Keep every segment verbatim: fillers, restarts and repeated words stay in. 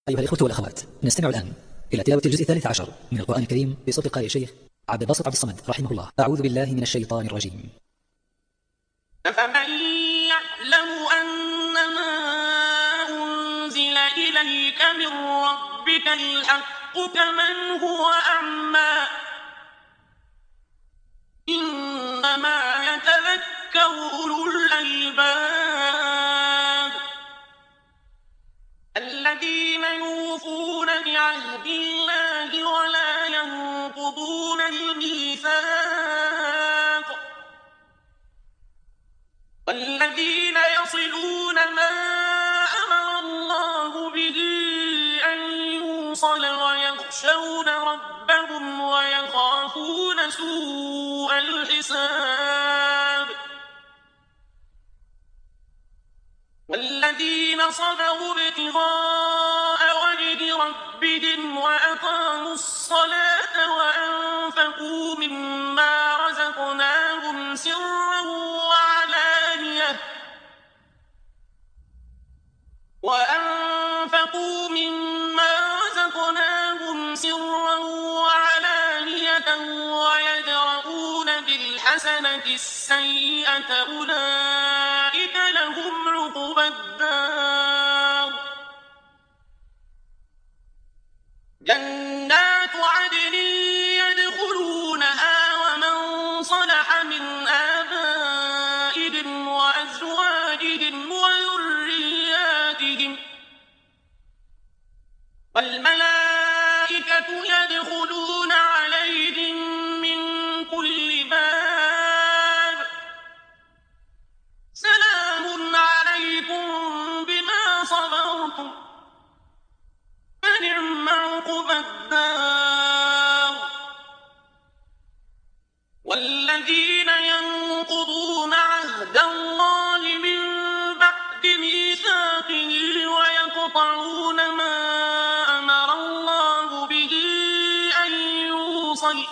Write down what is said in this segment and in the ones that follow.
أيها الإخوة والأخوات، نستمع الآن إلى تلاوة الجزء الثالث عشر من القرآن الكريم بصوت القارئ الشيخ عبد الباسط عبد الصمد رحمه الله. أعوذ بالله من الشيطان الرجيم. أفمن يعلم أنما أنزل إليك من ربك الحق كمن هو أعمى إنما يتذكر أولو الألباب الذين يوفون بعهد الله ولا ينقضون الميثاق والذين يصلون ما أمر الله به أن يوصل ويخشون ربهم ويخافون سوء الحساب والذين صبروا ابتغاء وجه ربهم وأقاموا الصلاة وأنفقوا مما رزقناهم سرا وعلانية وأنفقوا مما رزقناهم سرا وعلانية ويدرؤون بالحسنة السيئة أولئك لهم عقبى الدار جنات عدن يدخلونها ومن صلح من آبائهم وأزواجهم وذرياتهم والملائكة يدخلون عليهم من كل باب سلام عليكم بما صبرتم فنعم عقبى الدار والذين ينقضون عهد الله من بعد ميثاقه ويقطعون ما أمر الله به أن يوصل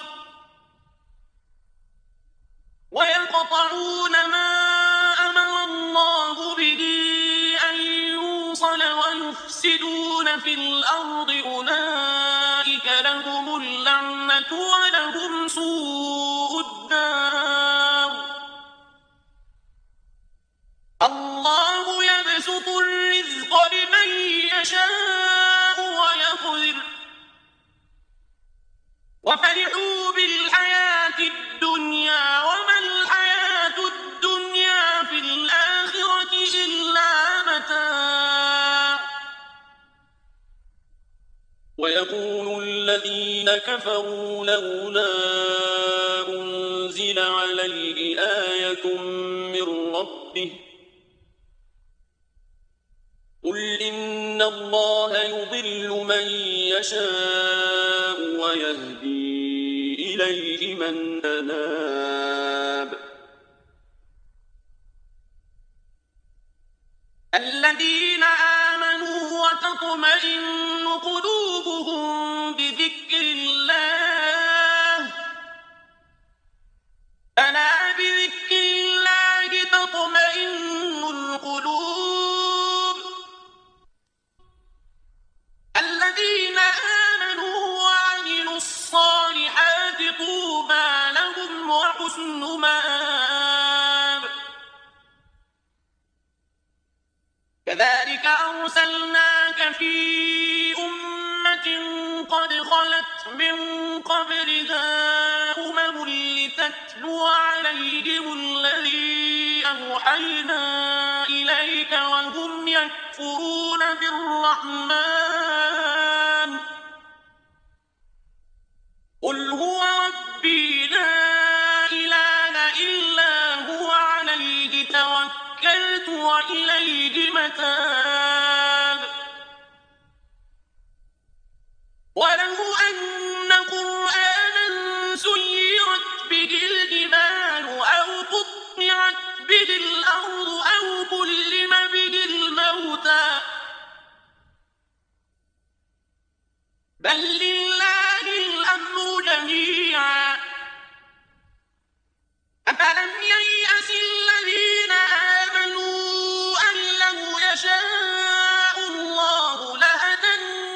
ويقطعون ما أمر الله به أن يوصل ويفسدون في الأرض أولئك لهم اللعنة ولهم سوء الدار الله يبسط الرزق لمن يشاء ويقدر وفرحوا بالحياة الدنيا وما الحياة الدنيا في الآخرة إلا متاع ويقول الذين كفروا لولا أنزل عليه آية من ربه قل إن الله يضل من يشاء ويهدي إليه من أناب الذين آمنوا وتطمئن قلوبهم بذكر الله ألا بذكر الله تطمئن القلوب الذين آمنوا وعملوا الصالحات طوبى لهم وحسن مآب كذلك أرسلناك في أمة قد خلت من قبلها أمم لتتلو عليهم الذي أوحينا إليك وهم يكفرون بالرحمن قل هو ربي لا إله إلا هو عليه توكلت وإليه متاب ولو أن قرآنا سيرت به الجبال أو قطعت به الأرض أو كلم به الموتى بل لله الأمر جميعا أفلم ييأس الذين آمنوا أن لو يشاء الله لهدى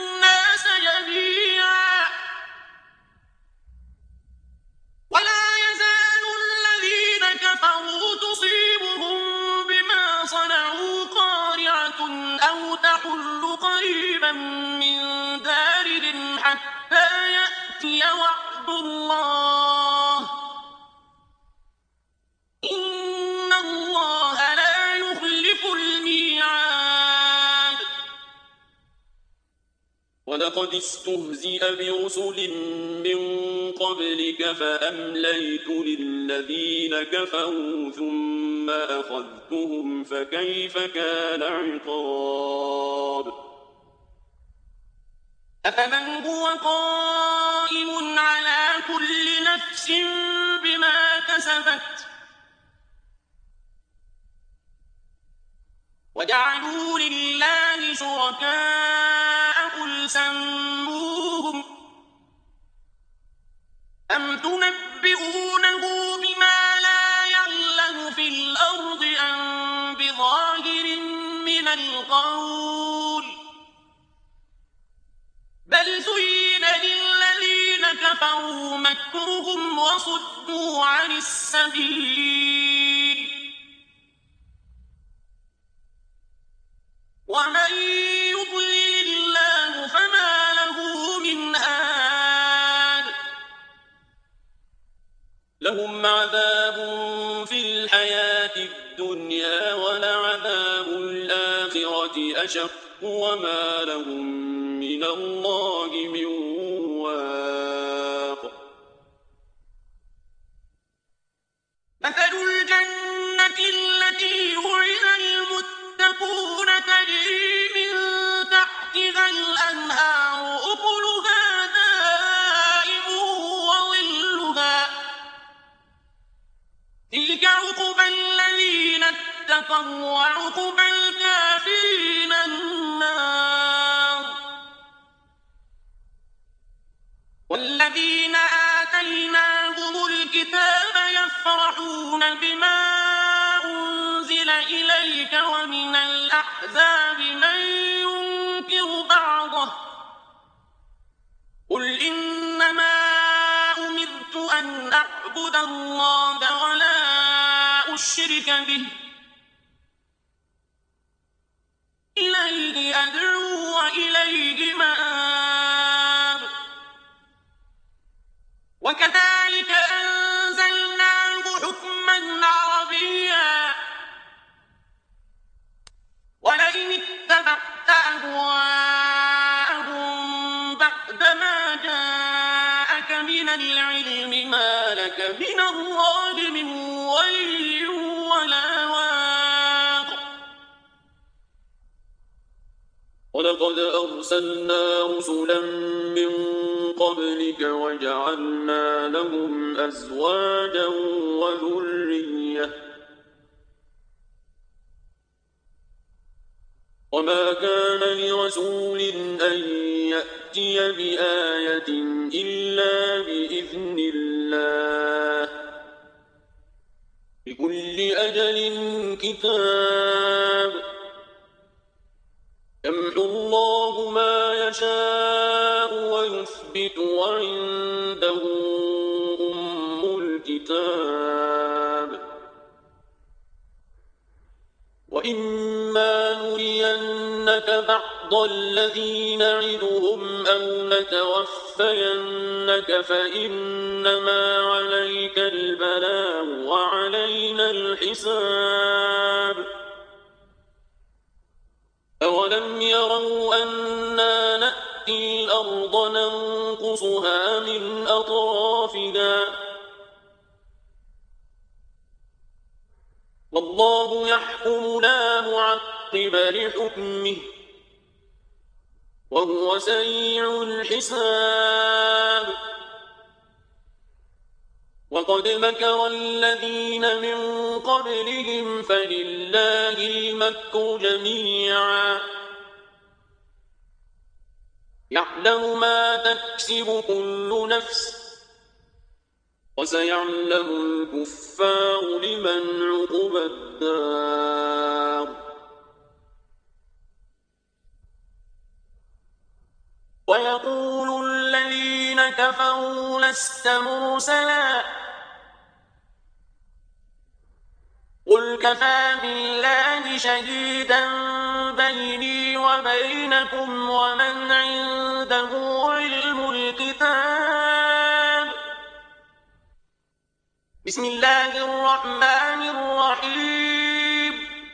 وعدوا الله إن الله لا يخلف الميعاد ولقد استهزئ برسل من قبلك فأمليت للذين كفروا ثم أخذتهم فكيف كان عقاب أفمن هو قائم على كل نفس بما كسبت وجعلوا لله شركاء قل سموهم أم تنبئونه بما لا يعلم في الأرض أم بظاهر من القول بل زين للذين كفروا مكرهم وصدوا عن السبيل ومن يضلل الله فما له من هاد لهم عذاب في الحياة الدنيا ولعذاب الآخرة أشق وما لهم من الله من واق مثل الجنة التي وعد المتقون تجري من تحتها الأنهار أكلها دائم وظلها تلك عقبى الذين اتقوا وعقبى الكافرين النار والذين آتيناهم الكتاب يفرحون بما أنزل إليك ومن الأحزاب من ينكر بعضه قل إنما أمرت أن أعبد الله ولا أشرك به إليه أدعو وإليه مآب وكذلك أنزلناه حكما عربيا ولئن اتبعت أهواءهم بعدما جاءك من العلم ما لك من الله من ولي ولا واق ولقد أرسلنا رسلا من قبلك وجعلنا لهم أزواجا وذرية وما كان لرسول أن يأتي بآية إلا بإذن الله لكل أجل كتاب يمحو الله ما يشاء ويثبت وعنده أم الكتاب وإما نرينك بعض الذي نعدهم أو نتوفينك فإنما عليك البلاغ وعلينا الحساب أولم يروا أنا نأتي الأرض ننقصها من أطرافها والله يحكم لا معقب لحكمه وهو سريع الحساب وقد مكر الذين من قبلهم فلله المكر جميعا يعلم ما تكسب كل نفس وسيعلم الكفار لمن عقبى الدار ويقول الذين كفروا لست مرسلا قل كفى بالله شهيدا بيني وبينكم ومن عنده علم الكتاب بسم الله الرحمن الرحيم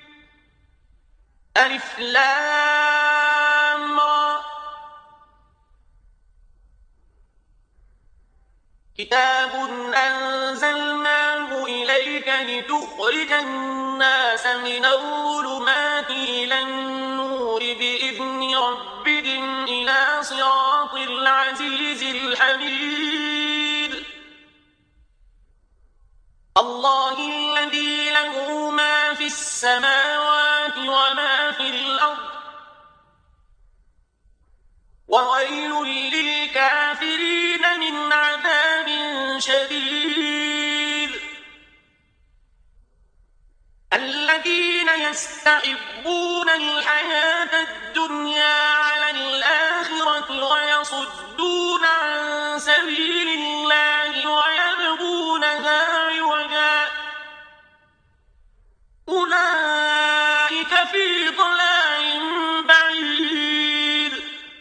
ألف لام را كتاب أنزلناه إليك لتخرج الناس من الظلمات إلى النور بإذن ربهم إلى صراط العزيز الحميد الله الذي له ما في السماوات وما في الأرض وويل للكافرين من عذاب شديد الذين يستحبون الحياة الدنيا على الآخرة ويصدون عن سبيل الله ويبغونها عوجا أولئك في ضلال بعيد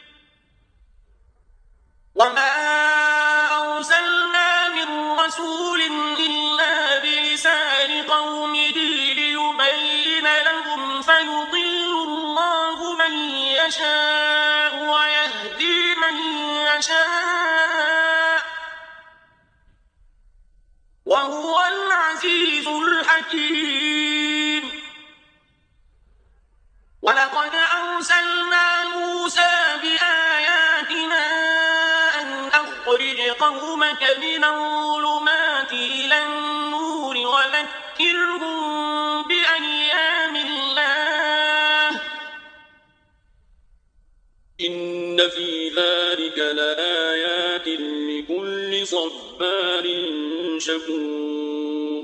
وما أرسلنا من رسول إلا بلسان قومه ليبين لهم فيضل الله من يشاء ويهدي من يشاء وهو العزيز الحكيم ولقد أرسلنا موسى بآياتنا أن أخرج قومك من الظلمات إلى النور وذكرهم بأيام الله إن في ذلك لآيات لكل صبار شكور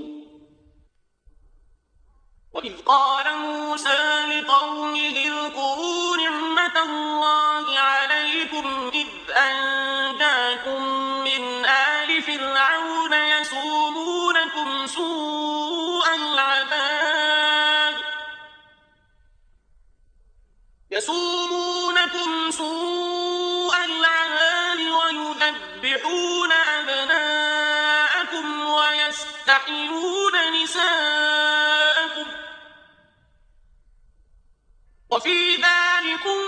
وإذ قال موسى لقومه اذكروا نعمة الله عليكم إذ أنجاكم من آل فرعون يسومونكم سوء العذاب يسومونكم سوء العذاب ويذبحون أبناءكم ويستحيون نساءكم وفي ذلكم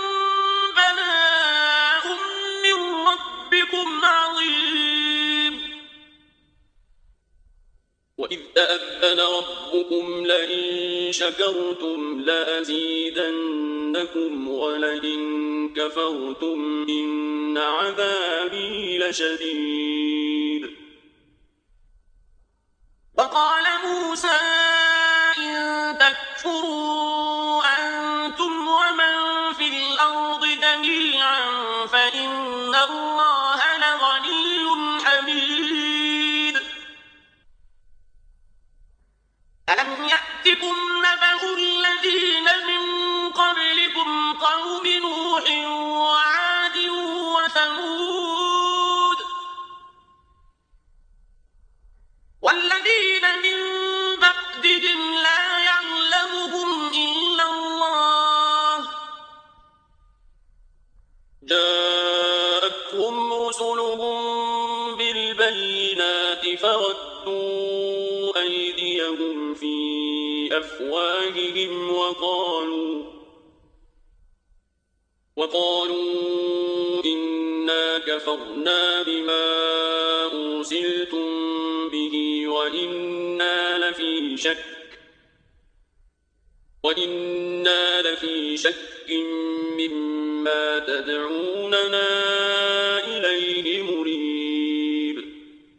بلاء من ربكم عظيم وإذ تأذن ربكم لئن شكرتم لأزيدنكم ولئن كفرتم إن عذابي لشديد وقال موسى إن تكفروا أنتم ومن في الأرض جميعا فإن الله لغني حميد ألم يأتكم نبأ الذين من قبلكم قوم نوح وعاد وثمود والذين من بعدهم لا يعلمهم إلا الله جاءتهم رسلهم بالبينات فردوا أيديهم في أفواههم وقالوا وقالوا إنا كفرنا بما أرسلتم به وإنا لفي شك وإنا لفي شك مما تدعوننا إليه مريب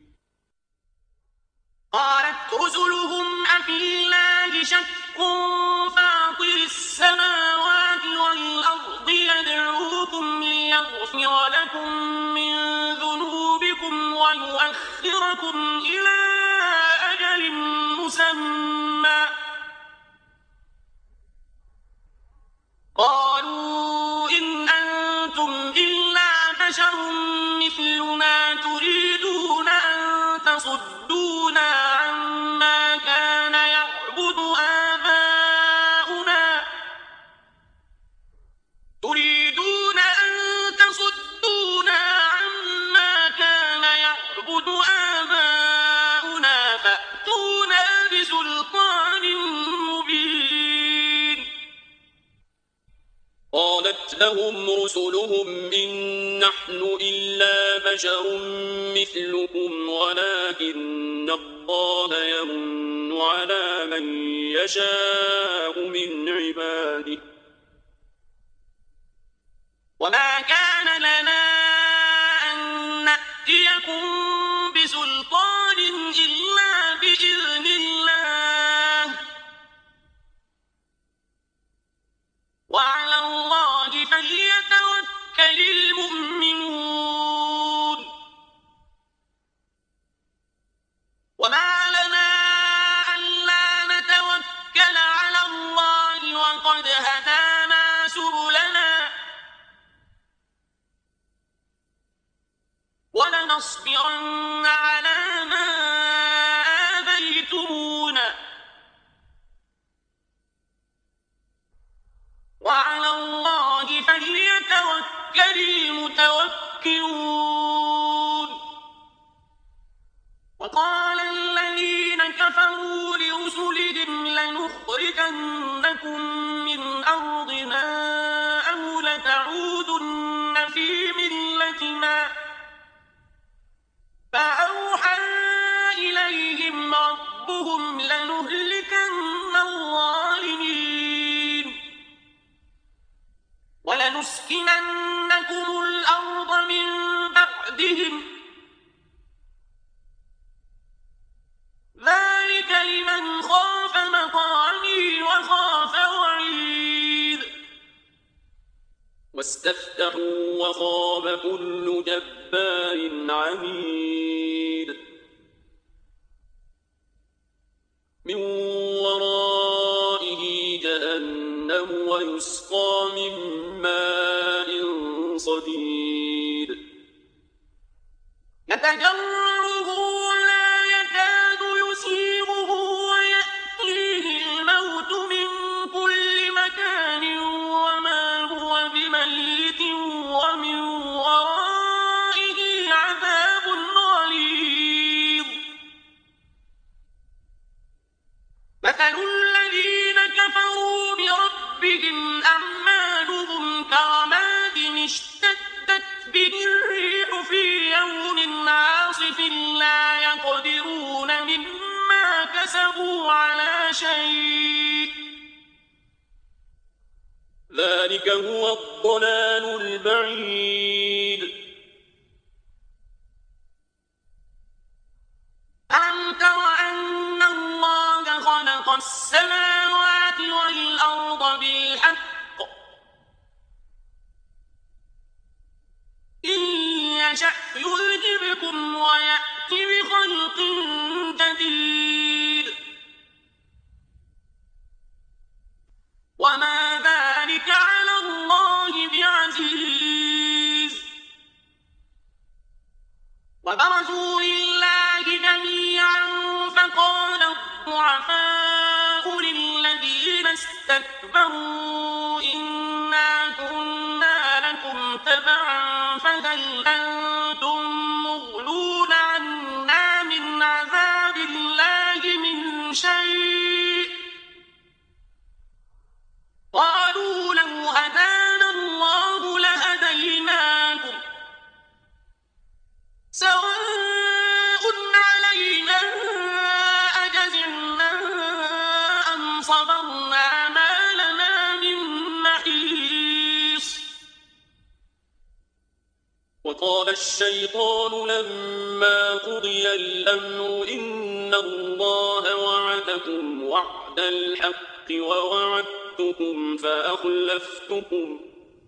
قالت رسلهم أفي الله شك فاطر السماوات والأرض يدعوكم ليغفر لكم من ذنوبكم ويؤخركم إلى أجل مسمى قالوا إن أنتم إلا بشر مثلنا تريدون أن تصدونا عما كان يعبد آباؤنا تريدون أن تصدونا عما كان يعبد آباؤنا فأتوا لهم رسلهم إن نحن إلا بشر مثلكم ولكن الله يمن على من يشاء من عباده وما كان لنا أن نأتيكم بسلطان إلا بإذن الله وعلى الله فليتوكل المؤمنون وما لنا ألا نتوكل على الله وقد هدانا سبلنا ولنصبرن على ما آذيتمونا وعلى الله فليتوكل المتوكلون وقال الذين كفروا لرسلهم لنخرجنكم من أرضنا أو لتعودن في ملتنا فأوحى إليهم ربهم لنهلكن الظالمين ولنسكننكم الأرض من بعدهم ذلك لمن خاف مقامي وخاف وعيد واستفتحوا وخاب كل جبار عنيد من ورائه جهنم ويسقى من ماء صديد يتجرعه ولا يكاد يسيغه ويأتيه الموت من كل مكان وما هو بميت ومن ورائه عذاب غليظ مثل الذين كفروا بربهم أعمالهم كرماد اشتدت به الريح في يوم عاصف لا يقدرون مما كسبوا على شيء ذلك هو الضلال البعيد ألم تر أن الله خلق السماوات والأرض بالحق إن يشأ يذهبكم ويأتي بخلق جديد وما ذلك على الله بعزيز وبرزوا لله جميعا فقال الضعفاء للذين استكبروا إنا كنا لكم تبعا فهل أنتم مغنون عنا من عذاب الله من شيء قالوا لو هدانا الله لهديناكم سواء علينا أجزعنا أم صبرنا ما لنا من محيص وقال الشيطان لما قضي الأمر إن الله وعدكم وعد الحق ووعدتكم فأخلفتكم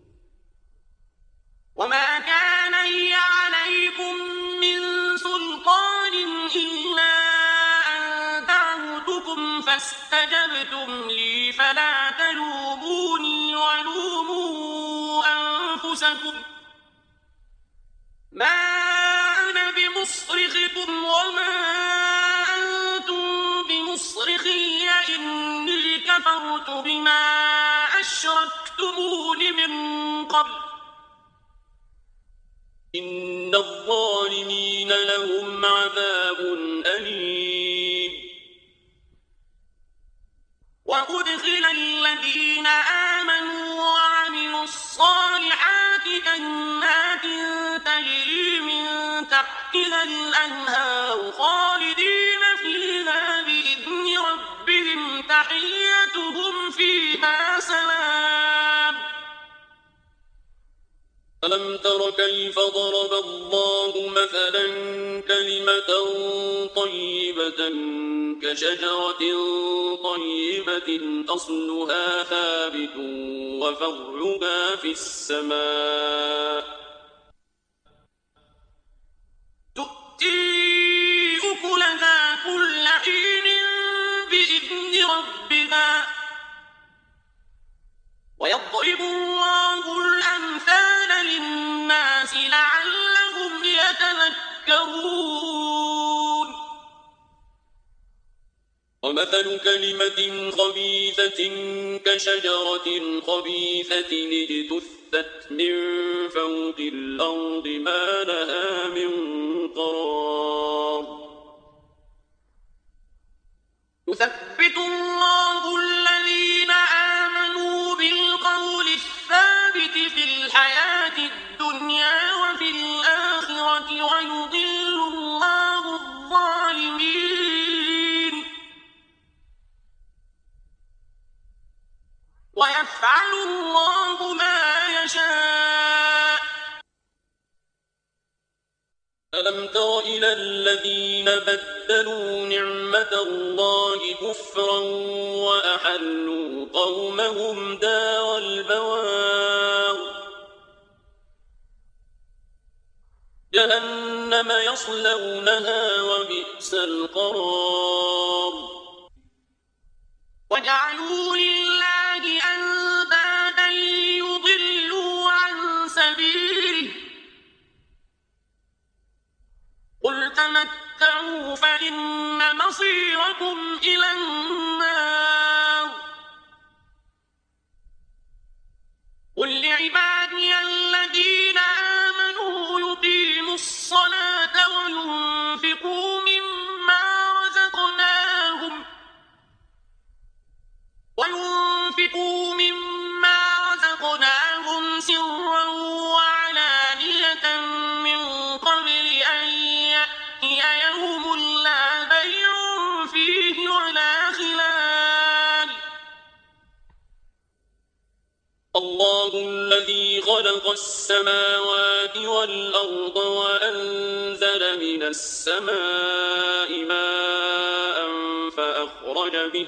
وما كان لي عليكم من سلطان إلا أن دعوتكم فاستجبتم لي فلا تلوموني ولوموا أنفسكم ما أنا بمصرخكم وما أنتم بمصرخي إني كفرت بما أشركتمون من قبل إن الظالمين لهم عذاب أليم وأدخل الذين آمنوا وعملوا الصالحات تحتها الأنهار خالدين فيها بإذن ربهم تحيتهم فيها سلام. ألم تر كيف ضرب الله مثلا كلمة طيبة كشجرة طيبة أصلها ثابت وفرعها في السماء تؤتي أكلها كل حين بإذن ربها ويضرب الله الأمثال للناس لعلهم يتذكرون. ومثل كلمة خبيثة كشجرة خبيثة اجتثت من فوق الأرض ما لها من قرار. يثبت الله الذين آمنوا بالقول الثابت في الحياة الدنيا وفي الآخرة ويضل الله الظالمين ويفعل الله ما يشاء. ألم تر إلى الذين بدلوا نعمة الله كفرا وأحلوا قومهم دار البوار جهنم يصلونها وبئس القرار. وجعلوا لله أندادا ليضلوا عن سبيله قل تمتعوا فإن مصيركم إلى النار. قل لعبادي الذين آمنوا يقيموا الصلاة وينفقوا مما رزقناهم وينفقوا مما رزقناهم سرا وعلانية من قبل أن يأتي يوم لا بيع فيه ولا خلال. الله الذي خلق السماوات والأرض وأنزل من السماء ماء فأخرج به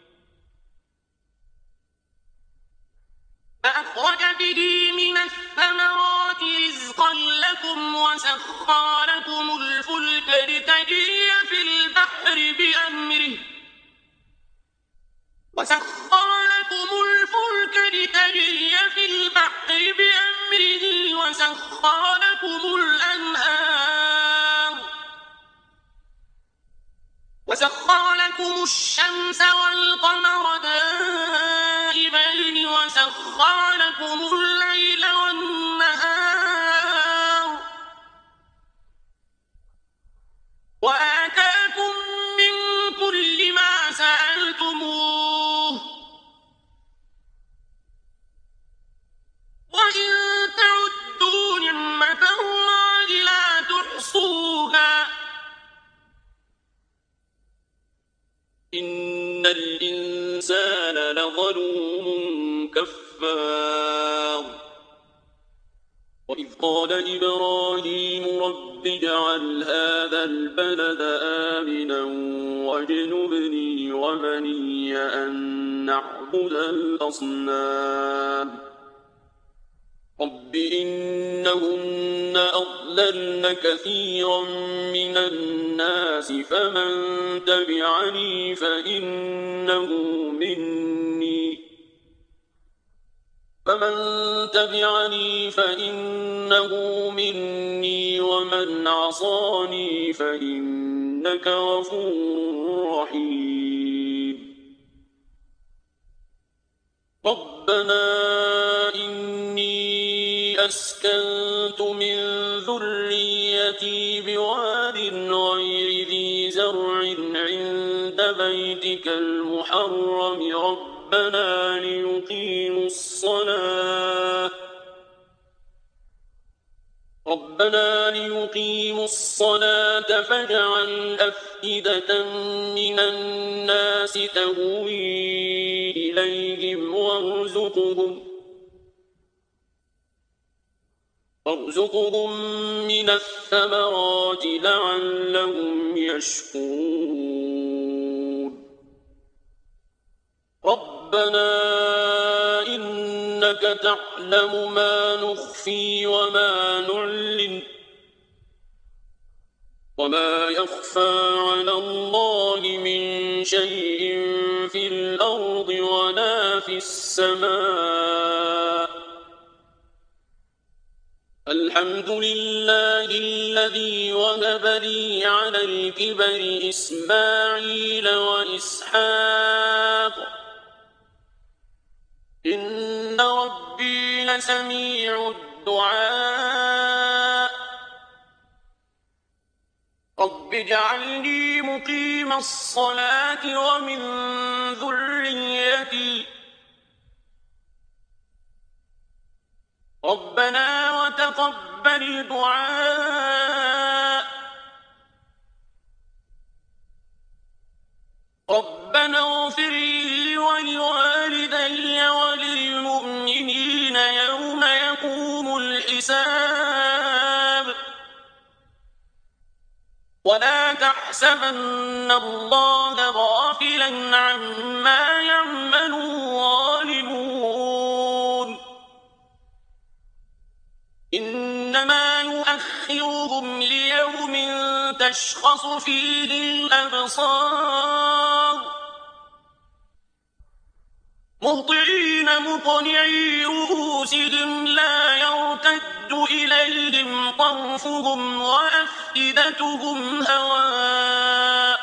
فأخرج به من الثمرات رزقا لكم وسخر لكم الفلك لتجري في البحر بأمره وسخر لكم الفلك لتجري في البحر بأمره وسخر لكم الأنهار وسخر لكم الشمس والقمر دائبين وسخر لكم الليل والنهار وآتاكم من كل ما سألتموه وإن تعدوا نعمة الله لا تحصوها إن الإنسان لظلوم كفار. وإذ قال إبراهيم رب اجعل هذا البلد آمنا واجنبني وبني أن نعبد الأصنام رب إنهن أضللن كثيرا من الناس فمن تبعني فإنه مني فمن تبعني فإنه مني ومن عصاني فإنك غفور رحيم. ربنا إني أسكنت من ذريتي بواد غير ذي زرع عند بيتك المحرم ربنا ليقيموا الصلاة رب ربنا ليقيموا الصلاة فاجعل أفئدة من الناس تهوي إليهم وارزقهم وارزقهم من الثمرات لعلهم يشكرون ربنا إنك تعلم ما نخفي وما نعلن وما يخفى على الله من شيء في الأرض ولا في السماء الحمد لله الذي وهب لي على الكبر إسماعيل وإسحاق إن ربي لسميع الدعاء رب اجعلني مقيم الصلاة ومن ذريتي ربنا وتقبل دعاء ربنا اغفر لي ولوالدي وللمؤمنين يوم يقوم الحساب ولا تحسبن الله غافلا عما يعمل الظالمون إنما يؤخرهم ليوم تشخص فيه الأبصار مهطعين مقنعي رؤوسهم لا يرتد إليهم طرفهم وأفئدتهم هواء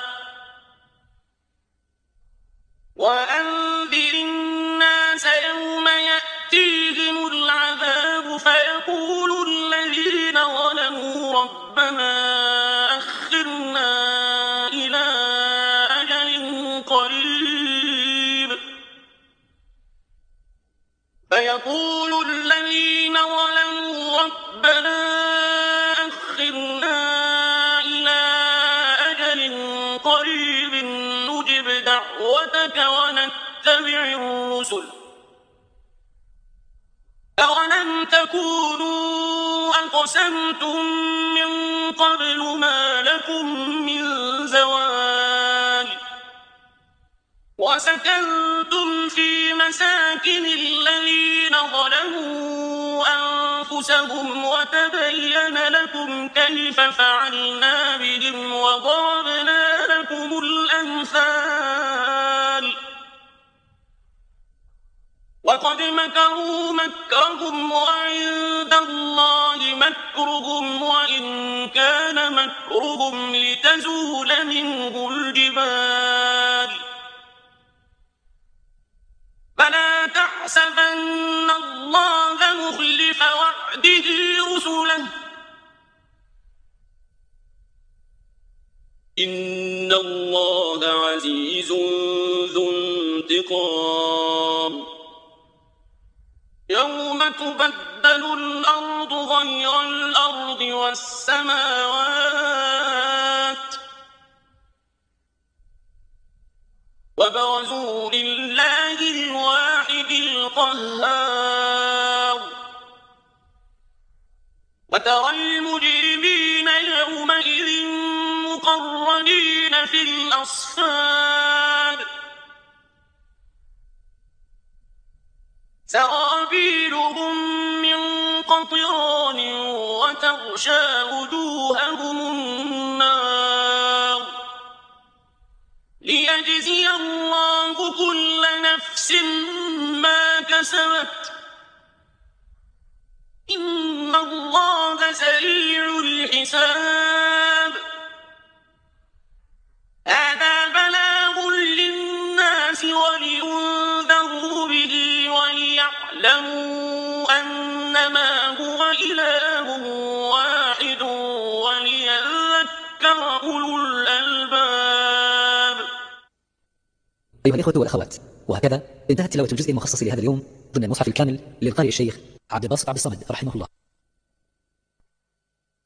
وأنذر الناس يوم يأتيهم العذاب فيقول الذين ظلموا ربنا أخرنا إلى أجل قريب فيقول الذين ظلموا ربنا أخرنا إلى أجل قريب نجب دعوتك ونتبع الرسل أولم تكونوا أقسمتم من قبل ما لكم من زوال وسكنتم في مساكن الذين ظلموا أنفسهم وتبين لكم كيف فعلنا بهم وضربنا لكم الأمثال وقد مكروا مكرهم وعند الله مكرهم وإن كان مكرهم لتزول منه الجبال فلا تحسبن الله مخلف وعده رسله إن الله عزيز ذو انتقام يوم تبدل الأرض غير الأرض والسماوات وبرزوا لله الواحد القهار وترى المجرمين يومئذ مقرنين في الأصفاد سرابيلهم من قطران وتغشى وجوههم النار ليجزي الله كل نفس ما كسبت إن الله سريع الحساب هذا بلاغ للناس ولينذروا به وليعلموا أنما هو إله واحد وليذكر أولو الألباب. أيها الإخوة والأخوات، وهكذا انتهت تلاوة الجزء المخصص لهذا اليوم ضمن المصحف الكامل للقارئ الشيخ عبد الباسط عبد الصمد رحمه الله.